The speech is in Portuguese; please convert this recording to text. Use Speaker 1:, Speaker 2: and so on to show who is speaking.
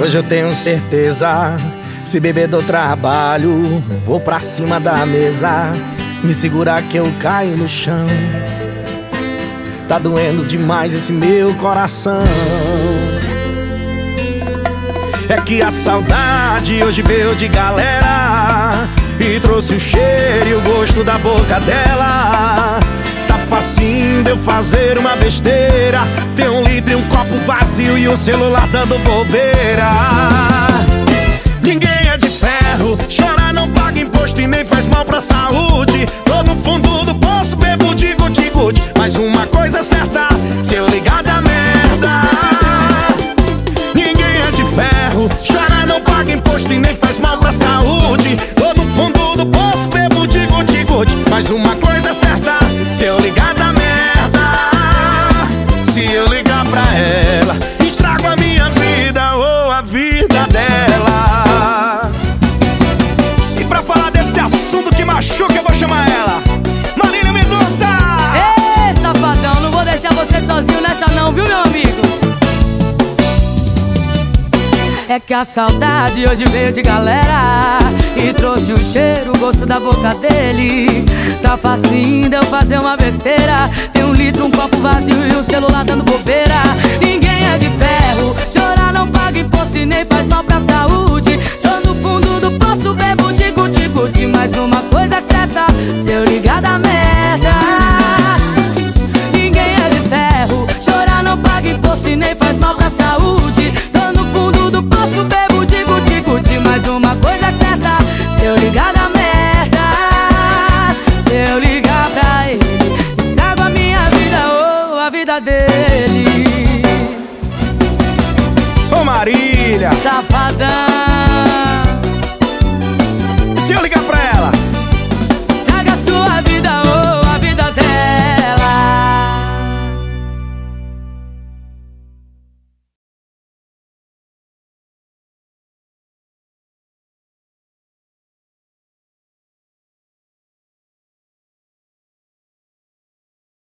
Speaker 1: Hoje eu tenho certeza, se beber do trabalho, vou pra cima da mesa. Me segurar que eu caio no chão. Tá doendo demais esse meu coração. É que a saudade hoje veio de galera e trouxe o cheiro e o gosto da boca dela. Tá facinho de eu fazer uma besteira, ter um litro e um copo vazio e o celular dando bobeira. Ninguém é de ferro, chorar não paga imposto e nem faz mal pra saúde. Tô no fundo do poço, bebo de gude-gude, mas uma coisa é certa, se eu ligar da merda. Ninguém é de ferro, chorar não paga imposto e nem faz mal pra saúde. Tô no fundo do poço, bebo de gude-gude, mas uma coisa é certa, se eu ligar da merda. Se eu ligar pra ela, estrago a minha vida ou a vida dela. E pra falar desse assunto que machuca, eu vou chamar ela, Marília Mendonça.
Speaker 2: Ei, safadão, não vou deixar você sozinho nessa não, viu, meu amigo? É que a saudade hoje veio de galera e trouxe o cheiro, o gosto da boca dele. Tá facinho de eu fazer uma besteira, tem um litro, um copo vazio e o celular dando bobeira. Ninguém é de ferro, chorar não paga imposto e nem faz mal pra saúde. Tô no fundo do poço, bebo de gude-gude, mas uma coisa é certa, se eu ligar da merda. Ninguém é de ferro, chorar não paga imposto e nem faz mal pra saúde. Tô no fundo do poço, bebo de gude-gude, mas uma coisa é certa, se eu ligar da merda. Se eu ligar pra ele, estrago a minha vida ou a vida dele.
Speaker 1: Ô Marília,
Speaker 2: Safadão.